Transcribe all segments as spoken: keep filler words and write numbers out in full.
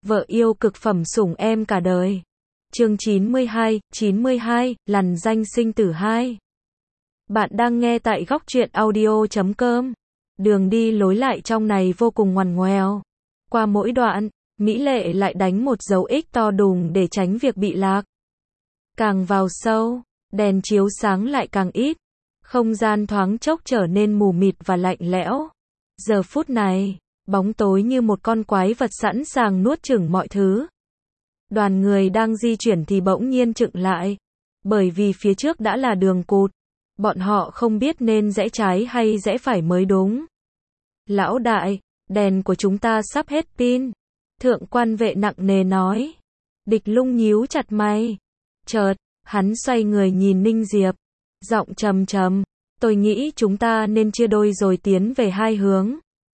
Vợ yêu cực phẩm sủng em cả đời. Chương chín mươi hai, chín mươi hai, lằn danh sinh tử hai. Bạn đang nghe tại góc truyện audio chấm com. Đường đi lối lại trong này vô cùng ngoằn ngoèo. Qua mỗi đoạn, Mỹ Lệ lại đánh một dấu X to đùng để tránh việc bị lạc. Càng vào sâu, đèn chiếu sáng lại càng ít. Không gian thoáng chốc trở nên mù mịt và lạnh lẽo. Giờ phút này, bóng tối như một con quái vật sẵn sàng nuốt chửng mọi thứ. Đoàn người đang di chuyển thì bỗng nhiên chững lại. Bởi vì phía trước đã là đường cụt. Bọn họ không biết nên rẽ trái hay rẽ phải mới đúng. Lão đại, đèn của chúng ta sắp hết pin. Thượng quan vệ nặng nề nói. Địch Lung nhíu chặt mày. Chợt, hắn xoay người nhìn Ninh Diệp. Giọng trầm trầm. Tôi nghĩ chúng ta nên chia đôi rồi tiến về hai hướng.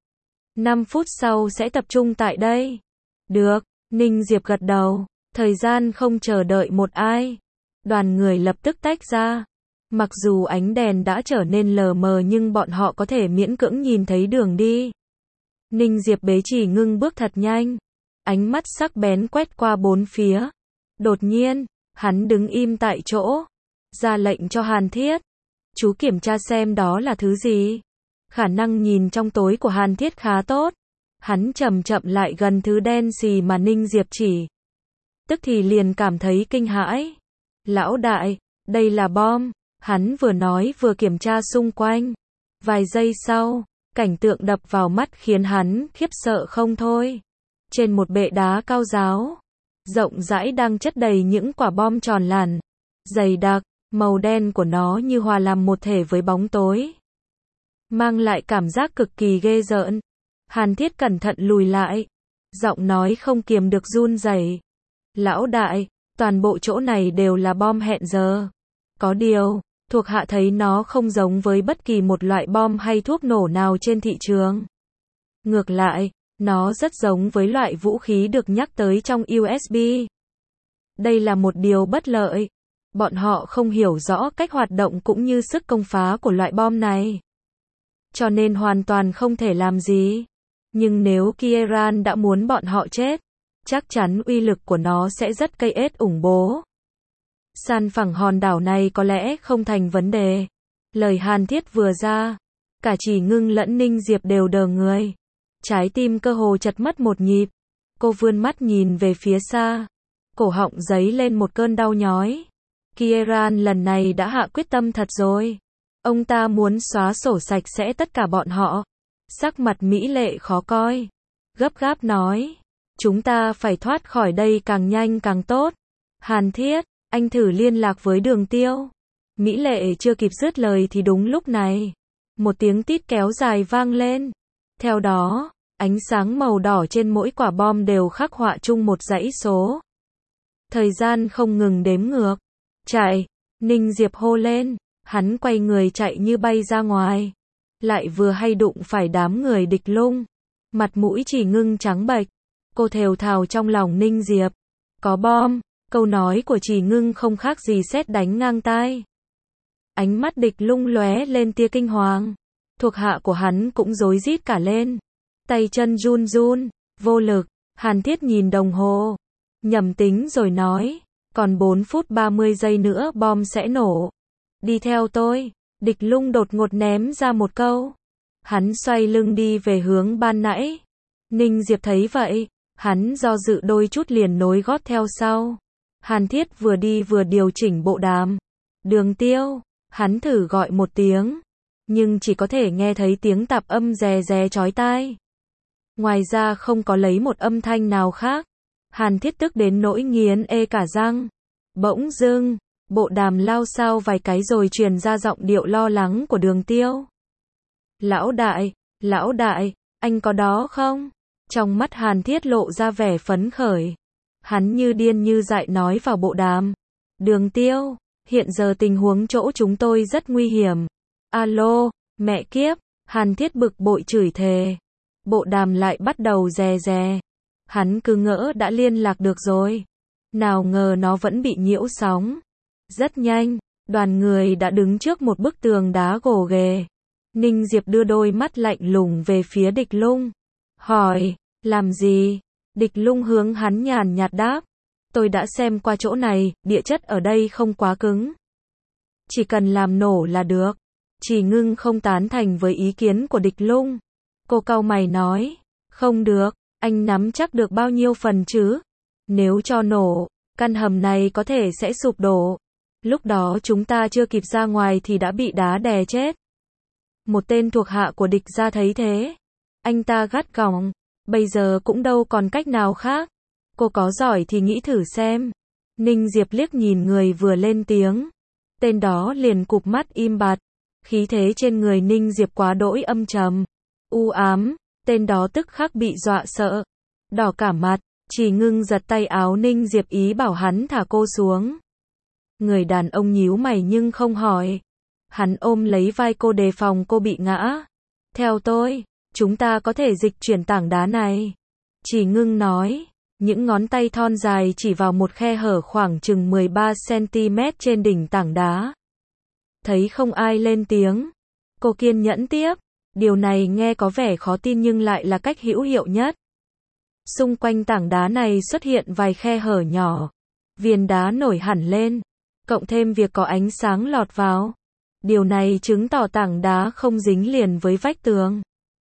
Năm phút sau sẽ tập trung tại đây. Được, Ninh Diệp gật đầu. Thời gian không chờ đợi một ai. Đoàn người lập tức tách ra. Mặc dù ánh đèn đã trở nên lờ mờ nhưng bọn họ có thể miễn cưỡng nhìn thấy đường đi. Ninh Diệp bế chỉ ngưng bước thật nhanh. Ánh mắt sắc bén quét qua bốn phía. Đột nhiên, hắn đứng im tại chỗ. Ra lệnh cho Hàn Thiết. Chú kiểm tra xem đó là thứ gì. Khả năng nhìn trong tối của Hàn Thiết khá tốt. Hắn chậm chậm lại gần thứ đen xì mà Ninh Diệp chỉ. Tức thì liền cảm thấy kinh hãi. Lão đại, đây là bom. Hắn vừa nói vừa kiểm tra xung quanh. Vài giây sau, cảnh tượng đập vào mắt khiến hắn khiếp sợ không thôi. Trên một bệ đá cao ráo, rộng rãi đang chất đầy những quả bom tròn làn, dày đặc, màu đen của nó như hòa làm một thể với bóng tối. Mang lại cảm giác cực kỳ ghê rợn. Hàn Thiết cẩn thận lùi lại. Giọng nói không kiềm được run rẩy. Lão đại, toàn bộ chỗ này đều là bom hẹn giờ. Có điều, thuộc hạ thấy nó không giống với bất kỳ một loại bom hay thuốc nổ nào trên thị trường. Ngược lại, nó rất giống với loại vũ khí được nhắc tới trong u ét bê. Đây là một điều bất lợi. Bọn họ không hiểu rõ cách hoạt động cũng như sức công phá của loại bom này. Cho nên hoàn toàn không thể làm gì. Nhưng nếu Kieran đã muốn bọn họ chết, chắc chắn uy lực của nó sẽ rất cây ết ủng bố. San phẳng hòn đảo này có lẽ không thành vấn đề. Lời Hàn Thiết vừa ra, cả Chỉ Ngưng lẫn Ninh Diệp đều đờ người. Trái tim cơ hồ chật mất một nhịp. Cô vươn mắt nhìn về phía xa. Cổ họng dấy lên một cơn đau nhói. Kieran lần này đã hạ quyết tâm thật rồi. Ông ta muốn xóa sổ sạch sẽ tất cả bọn họ. Sắc mặt Mỹ Lệ khó coi. Gấp gáp nói. Chúng ta phải thoát khỏi đây càng nhanh càng tốt. Hàn Thiết, anh thử liên lạc với Đường Tiêu. Mỹ Lệ chưa kịp dứt lời thì đúng lúc này. Một tiếng tít kéo dài vang lên. Theo đó, ánh sáng màu đỏ trên mỗi quả bom đều khắc họa chung một dãy số. Thời gian không ngừng đếm ngược. Chạy, Ninh Diệp hô lên. Hắn quay người chạy như bay ra ngoài. Lại vừa hay đụng phải đám người Địch Lung. Mặt mũi Chỉ Ngưng trắng bệch. Cô thều thào trong lòng Ninh Diệp. Có bom. Câu nói của Chỉ Ngưng không khác gì sét đánh ngang tai. Ánh mắt Địch Lung lóe lên tia kinh hoàng. Thuộc hạ của hắn cũng rối rít cả lên. Tay chân run run, vô lực. Hàn Thiết nhìn đồng hồ. Nhẩm tính rồi nói. Còn bốn phút ba mươi giây nữa bom sẽ nổ. Đi theo tôi. Địch Lung đột ngột ném ra một câu. Hắn xoay lưng đi về hướng ban nãy. Ninh Diệp thấy vậy. Hắn do dự đôi chút liền nối gót theo sau. Hàn Thiết vừa đi vừa điều chỉnh bộ đàm. Đường Tiêu. Hắn thử gọi một tiếng. Nhưng chỉ có thể nghe thấy tiếng tạp âm rè rè chói tai. Ngoài ra không có lấy một âm thanh nào khác. Hàn Thiết tức đến nỗi nghiến ê cả răng. Bỗng dưng, bộ đàm lao sao vài cái rồi truyền ra giọng điệu lo lắng của Đường Tiêu. Lão đại, lão đại, anh có đó không? Trong mắt Hàn Thiết lộ ra vẻ phấn khởi. Hắn như điên như dại nói vào bộ đàm. Đường Tiêu, hiện giờ tình huống chỗ chúng tôi rất nguy hiểm. Alo, mẹ kiếp, Hàn Thiết bực bội chửi thề. Bộ đàm lại bắt đầu rè rè. Hắn cứ ngỡ đã liên lạc được rồi. Nào ngờ nó vẫn bị nhiễu sóng. Rất nhanh, đoàn người đã đứng trước một bức tường đá gồ ghề. Ninh Diệp đưa đôi mắt lạnh lùng về phía Địch Lung. Hỏi, làm gì? Địch Lung hướng hắn nhàn nhạt đáp. Tôi đã xem qua chỗ này, địa chất ở đây không quá cứng. Chỉ cần làm nổ là được. Chỉ Ngưng không tán thành với ý kiến của Địch Lung. Cô cau mày nói. Không được, anh nắm chắc được bao nhiêu phần chứ? Nếu cho nổ, căn hầm này có thể sẽ sụp đổ. Lúc đó chúng ta chưa kịp ra ngoài thì đã bị đá đè chết. Một tên thuộc hạ của Địch gia thấy thế. Anh ta gắt gỏng. Bây giờ cũng đâu còn cách nào khác. Cô có giỏi thì nghĩ thử xem. Ninh Diệp liếc nhìn người vừa lên tiếng. Tên đó liền cụp mắt im bặt. Khí thế trên người Ninh Diệp quá đỗi âm trầm, u ám. Tên đó tức khắc bị dọa sợ, đỏ cả mặt. Chỉ Ngưng giật tay áo Ninh Diệp ý bảo hắn thả cô xuống. Người đàn ông nhíu mày nhưng không hỏi. Hắn ôm lấy vai cô đề phòng cô bị ngã. Theo tôi, chúng ta có thể dịch chuyển tảng đá này. Chỉ Ngưng nói. Những ngón tay thon dài chỉ vào một khe hở khoảng chừng mười ba xăng ti mét trên đỉnh tảng đá. Thấy không ai lên tiếng, cô kiên nhẫn tiếp. Điều này nghe có vẻ khó tin nhưng lại là cách hữu hiệu nhất. Xung quanh tảng đá này xuất hiện vài khe hở nhỏ. Viên đá nổi hẳn lên, cộng thêm việc có ánh sáng lọt vào. Điều này chứng tỏ tảng đá không dính liền với vách tường.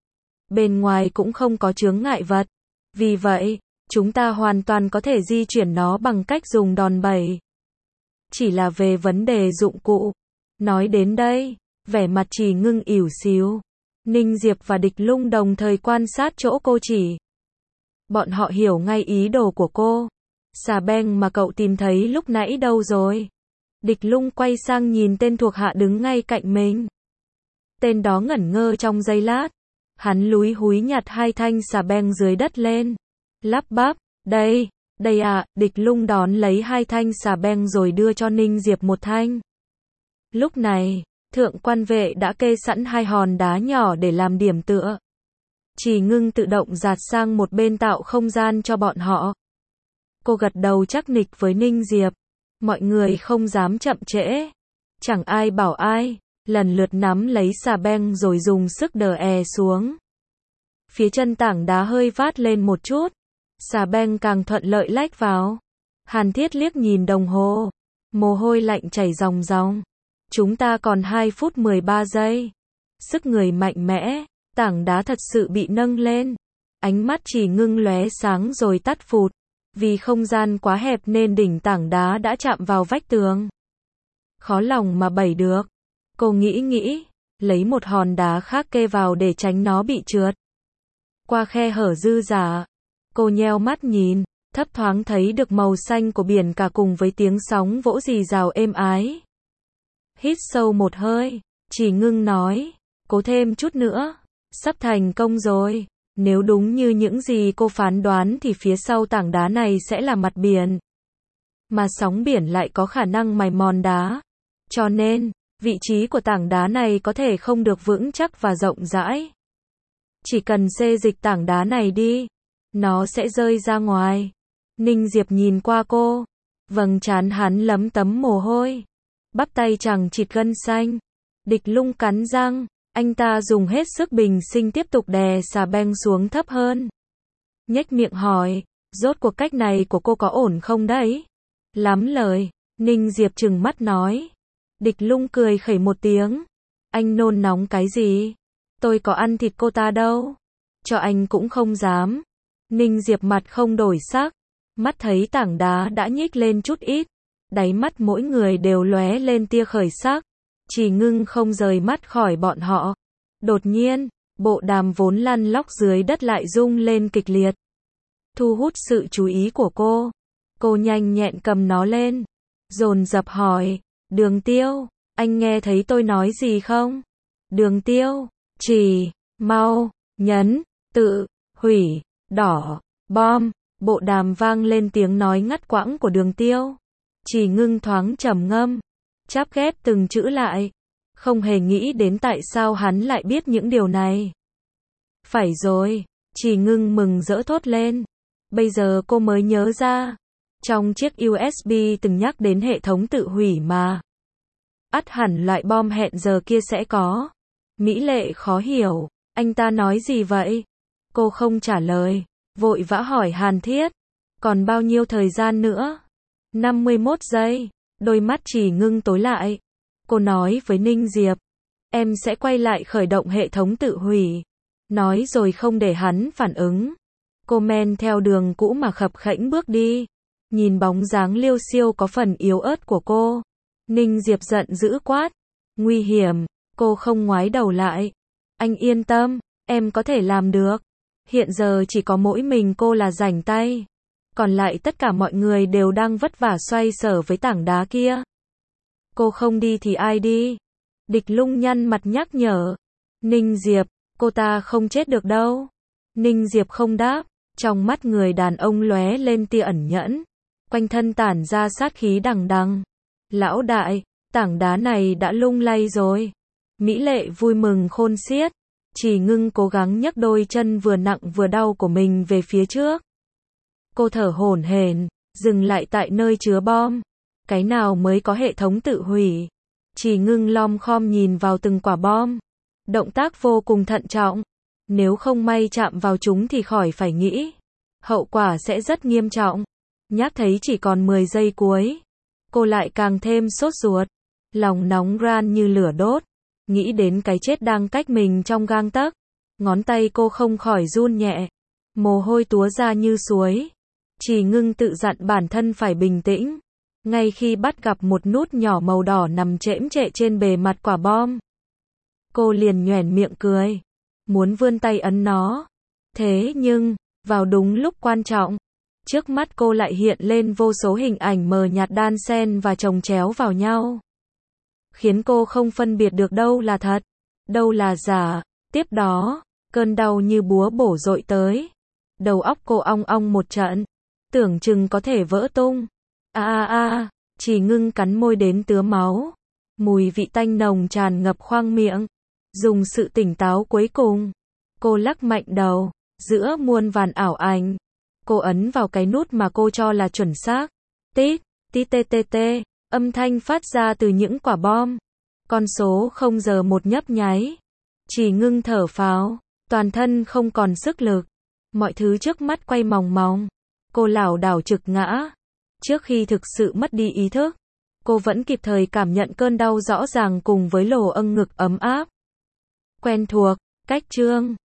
Bên ngoài cũng không có chướng ngại vật. Vì vậy, chúng ta hoàn toàn có thể di chuyển nó bằng cách dùng đòn bẩy. Chỉ là về vấn đề dụng cụ. Nói đến đây, vẻ mặt Chỉ Ngưng ỉu xìu. Ninh Diệp và Địch Lung đồng thời quan sát chỗ cô chỉ. Bọn họ hiểu ngay ý đồ của cô. Xà beng mà cậu tìm thấy lúc nãy đâu rồi? Địch Lung quay sang nhìn tên thuộc hạ đứng ngay cạnh mình. Tên đó ngẩn ngơ trong giây lát. Hắn lúi húi nhặt hai thanh xà beng dưới đất lên. Lắp bắp, đây, đây à. Địch Lung đón lấy hai thanh xà beng rồi đưa cho Ninh Diệp một thanh. Lúc này, thượng quan vệ đã kê sẵn hai hòn đá nhỏ để làm điểm tựa. Chỉ Ngưng tự động dạt sang một bên tạo không gian cho bọn họ. Cô gật đầu chắc nịch với Ninh Diệp. Mọi người không dám chậm trễ. Chẳng ai bảo ai, lần lượt nắm lấy xà beng rồi dùng sức đờ è xuống. Phía chân tảng đá hơi vát lên một chút. Xà beng càng thuận lợi lách vào. Hàn Thiết liếc nhìn đồng hồ. Mồ hôi lạnh chảy ròng ròng. Chúng ta còn hai phút mười ba giây. Sức người mạnh mẽ, tảng đá thật sự bị nâng lên. Ánh mắt Chỉ Ngưng lóe sáng rồi tắt phụt. Vì không gian quá hẹp nên đỉnh tảng đá đã chạm vào vách tường. Khó lòng mà bẩy được. Cô nghĩ nghĩ, lấy một hòn đá khác kê vào để tránh nó bị trượt. Qua khe hở dư dả, cô nheo mắt nhìn, thấp thoáng thấy được màu xanh của biển cả cùng với tiếng sóng vỗ rì rào êm ái. Hít sâu một hơi, Chỉ Ngưng nói, cố thêm chút nữa, sắp thành công rồi. Nếu đúng như những gì cô phán đoán thì phía sau tảng đá này sẽ là mặt biển. Mà sóng biển lại có khả năng mài mòn đá. Cho nên, vị trí của tảng đá này có thể không được vững chắc và rộng rãi. Chỉ cần xê dịch tảng đá này đi, nó sẽ rơi ra ngoài. Ninh Diệp nhìn qua cô, vầng trán hắn lấm tấm mồ hôi. Bắp tay chằng chịt gân xanh. Địch Lung cắn răng, anh ta dùng hết sức bình sinh tiếp tục đè xà beng xuống thấp hơn. Nhếch miệng hỏi, rốt cuộc cách này của cô có ổn không đấy? Lắm lời, Ninh Diệp trừng mắt nói. Địch Lung cười khẩy một tiếng. Anh nôn nóng cái gì? Tôi có ăn thịt cô ta đâu. Cho anh cũng không dám. Ninh Diệp mặt không đổi sắc. Mắt thấy tảng đá đã nhích lên chút ít. Đáy mắt mỗi người đều lóe lên tia khởi sắc. Chỉ Ngưng không rời mắt khỏi bọn họ. Đột nhiên, bộ đàm vốn lăn lóc dưới đất lại rung lên kịch liệt. Thu hút sự chú ý của cô. Cô nhanh nhẹn cầm nó lên. Dồn dập hỏi, Đường Tiêu, anh nghe thấy tôi nói gì không? Đường Tiêu, chỉ, mau, nhấn, tự, hủy, đỏ, bom. Bộ đàm vang lên tiếng nói ngắt quãng của Đường Tiêu. Chỉ Ngưng thoáng trầm ngâm, chắp ghép từng chữ lại. Không hề nghĩ đến tại sao hắn lại biết những điều này. Phải rồi, Chỉ Ngưng mừng rỡ thốt lên. Bây giờ cô mới nhớ ra. Trong chiếc u ét bê từng nhắc đến hệ thống tự hủy mà. Ắt hẳn loại bom hẹn giờ kia sẽ có. Mỹ Lệ khó hiểu, anh ta nói gì vậy? Cô không trả lời. Vội vã hỏi Hàn Thiết. Còn bao nhiêu thời gian nữa? năm mươi mốt giây. Đôi mắt Chỉ Ngưng tối lại. Cô nói với Ninh Diệp. Em sẽ quay lại khởi động hệ thống tự hủy. Nói rồi không để hắn phản ứng. Cô men theo đường cũ mà khập khẽnh bước đi. Nhìn bóng dáng liêu xiêu có phần yếu ớt của cô. Ninh Diệp giận dữ quát. Nguy hiểm. Cô không ngoái đầu lại. Anh yên tâm, em có thể làm được. Hiện giờ chỉ có mỗi mình cô là rảnh tay. Còn lại tất cả mọi người đều đang vất vả xoay sở với tảng đá kia. Cô không đi thì ai đi? Địch Lung nhăn mặt nhắc nhở. Ninh Diệp, cô ta không chết được đâu. Ninh Diệp không đáp. Trong mắt người đàn ông lóe lên tia ẩn nhẫn. Quanh thân tản ra sát khí đằng đằng. Lão đại, tảng đá này đã lung lay rồi. Mỹ Lệ vui mừng khôn xiết. Chỉ Ngưng cố gắng nhấc đôi chân vừa nặng vừa đau của mình về phía trước. Cô thở hổn hển, dừng lại tại nơi chứa bom. Cái nào mới có hệ thống tự hủy? Chỉ Ngưng lom khom nhìn vào từng quả bom. Động tác vô cùng thận trọng. Nếu không may chạm vào chúng thì khỏi phải nghĩ. Hậu quả sẽ rất nghiêm trọng. Nhắc thấy chỉ còn mười giây cuối. Cô lại càng thêm sốt ruột. Lòng nóng ran như lửa đốt. Nghĩ đến cái chết đang cách mình trong gang tấc. Ngón tay cô không khỏi run nhẹ. Mồ hôi túa ra như suối. Chỉ Ngưng tự dặn bản thân phải bình tĩnh. Ngay khi bắt gặp một nút nhỏ màu đỏ nằm chễm chệ trên bề mặt quả bom. Cô liền nhoẻn miệng cười. Muốn vươn tay ấn nó. Thế nhưng, vào đúng lúc quan trọng. Trước mắt cô lại hiện lên vô số hình ảnh mờ nhạt đan xen và chồng chéo vào nhau. Khiến cô không phân biệt được đâu là thật, đâu là giả. Tiếp đó, cơn đau như búa bổ dội tới. Đầu óc cô ong ong một trận. Tưởng chừng có thể vỡ tung. A a a, Chỉ Ngưng cắn môi đến tứa máu. Mùi vị tanh nồng tràn ngập khoang miệng. Dùng sự tỉnh táo cuối cùng. Cô lắc mạnh đầu. Giữa muôn vàn ảo ảnh. Cô ấn vào cái nút mà cô cho là chuẩn xác. Tít, tít tê tê tê. Âm thanh phát ra từ những quả bom. Con số không giờ một nhấp nháy. Chỉ Ngưng thở phào. Toàn thân không còn sức lực. Mọi thứ trước mắt quay mòng mòng. Cô lảo đảo trực ngã. Trước khi thực sự mất đi ý thức, cô vẫn kịp thời cảm nhận cơn đau rõ ràng cùng với lồ âng ngực ấm áp. Quen thuộc, cách chương.